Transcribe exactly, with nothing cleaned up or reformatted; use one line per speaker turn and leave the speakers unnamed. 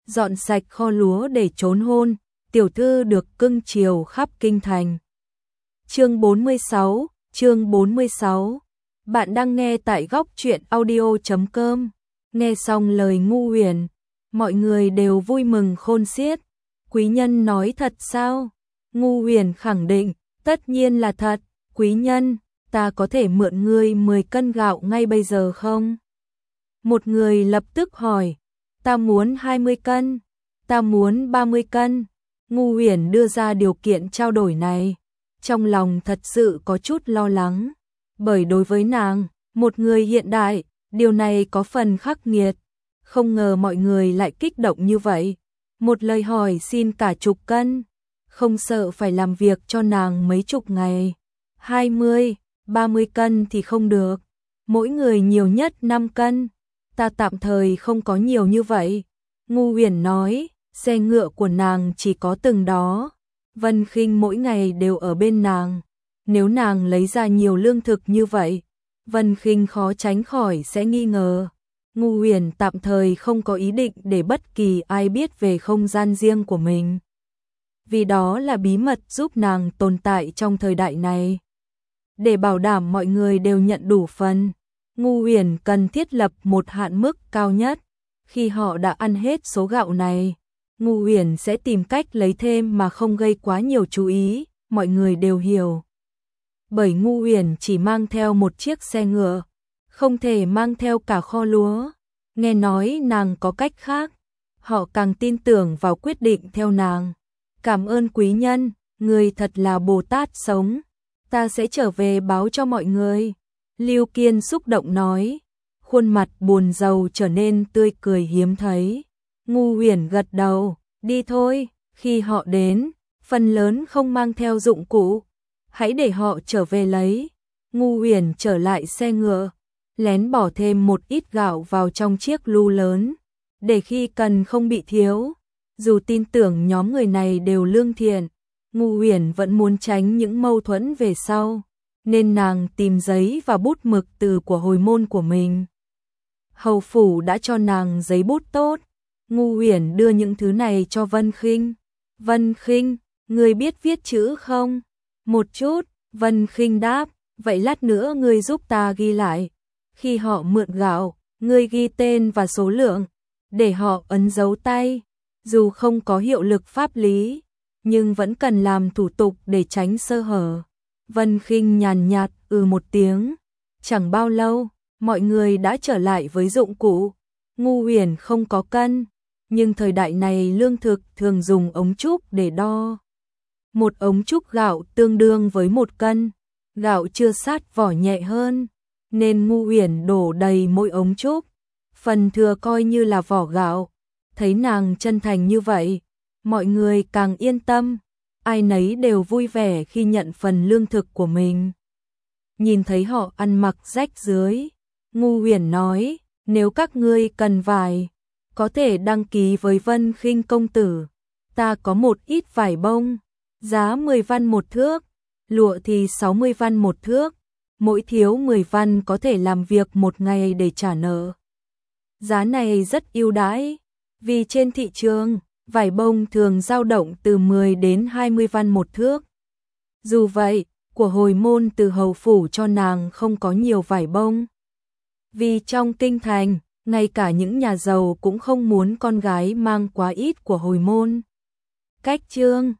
dọn sạch kho lúa để trốn hôn, tiểu thư được cưng chiều khắp kinh thành. Chương bốn mươi sáu, chương bốn mươi sáu. Bạn đang nghe tại góc truyện audio chấm com. Nghe xong lời Ngu Huyền, mọi người đều vui mừng khôn xiết. Quý nhân nói thật sao? Ngu Huyền khẳng định, tất nhiên là thật. Quý nhân, ta có thể mượn ngươi mười cân gạo ngay bây giờ không? Một người lập tức hỏi, ta muốn hai mươi cân, ta muốn ba mươi cân. Ngu Huyền đưa ra điều kiện trao đổi này. Trong lòng thật sự có chút lo lắng, bởi đối với nàng, một người hiện đại, điều này có phần khắc nghiệt. Không ngờ mọi người lại kích động như vậy. Một lời hỏi xin cả chục cân, không sợ phải làm việc cho nàng mấy chục ngày. hai mươi, ba mươi cân thì không được, mỗi người nhiều nhất năm cân. Ta tạm thời không có nhiều như vậy. Ngu Huyền nói, xe ngựa của nàng chỉ có từng đó. Vân Khinh mỗi ngày đều ở bên nàng. Nếu nàng lấy ra nhiều lương thực như vậy, Vân Khinh khó tránh khỏi sẽ nghi ngờ. Ngu Huyền tạm thời không có ý định để bất kỳ ai biết về không gian riêng của mình, vì đó là bí mật giúp nàng tồn tại trong thời đại này. Để bảo đảm mọi người đều nhận đủ phần, Ngu Huyền cần thiết lập một hạn mức cao nhất. Khi họ đã ăn hết số gạo này, Ngu Huyền sẽ tìm cách lấy thêm mà không gây quá nhiều chú ý, mọi người đều hiểu. Bởi Ngu Huyền chỉ mang theo một chiếc xe ngựa, không thể mang theo cả kho lúa. Nghe nói nàng có cách khác, họ càng tin tưởng vào quyết định theo nàng. Cảm ơn quý nhân, người thật là Bồ Tát sống, ta sẽ trở về báo cho mọi người. Lưu Kiên xúc động nói, khuôn mặt buồn rầu trở nên tươi cười hiếm thấy. Ngu Huyền gật đầu, đi thôi. Khi họ đến, phần lớn không mang theo dụng cụ, hãy để họ trở về lấy. Ngu Huyền trở lại xe ngựa, lén bỏ thêm một ít gạo vào trong chiếc lu lớn, để khi cần không bị thiếu. Dù tin tưởng nhóm người này đều lương thiện, Ngu Huyền vẫn muốn tránh những mâu thuẫn về sau, nên nàng tìm giấy và bút mực từ của hồi môn của mình. Hầu phủ đã cho nàng giấy bút tốt. Ngu Huyền đưa những thứ này cho Vân Khinh. Vân Khinh, ngươi biết viết chữ không? Một chút, Vân Khinh đáp, vậy lát nữa ngươi giúp ta ghi lại. Khi họ mượn gạo, ngươi ghi tên và số lượng, để họ ấn dấu tay. Dù không có hiệu lực pháp lý, nhưng vẫn cần làm thủ tục để tránh sơ hở. Vân Khinh nhàn nhạt ừ một tiếng. Chẳng bao lâu, mọi người đã trở lại với dụng cụ. Ngu Huyền không có cân, nhưng thời đại này lương thực thường dùng ống trúc để đo. Một ống trúc gạo tương đương với một cân. Gạo chưa sát vỏ nhẹ hơn, nên Ngu Huyền đổ đầy mỗi ống trúc. Phần thừa coi như là vỏ gạo. Thấy nàng chân thành như vậy, mọi người càng yên tâm. Ai nấy đều vui vẻ khi nhận phần lương thực của mình. Nhìn thấy họ ăn mặc rách rưới, Ngu Huyền nói, nếu các ngươi cần vải, có thể đăng ký với Vân Khinh công tử. Ta có một ít vải bông, giá mười văn một thước, lụa thì sáu mươi văn một thước. Mỗi thiếu mười văn có thể làm việc một ngày để trả nợ. Giá này rất ưu đãi, vì trên thị trường, vải bông thường dao động từ mười đến hai mươi văn một thước. Dù vậy, của hồi môn từ hầu phủ cho nàng không có nhiều vải bông. Vì trong kinh thành, ngay cả những nhà giàu cũng không muốn con gái mang quá ít của hồi môn. Cách chương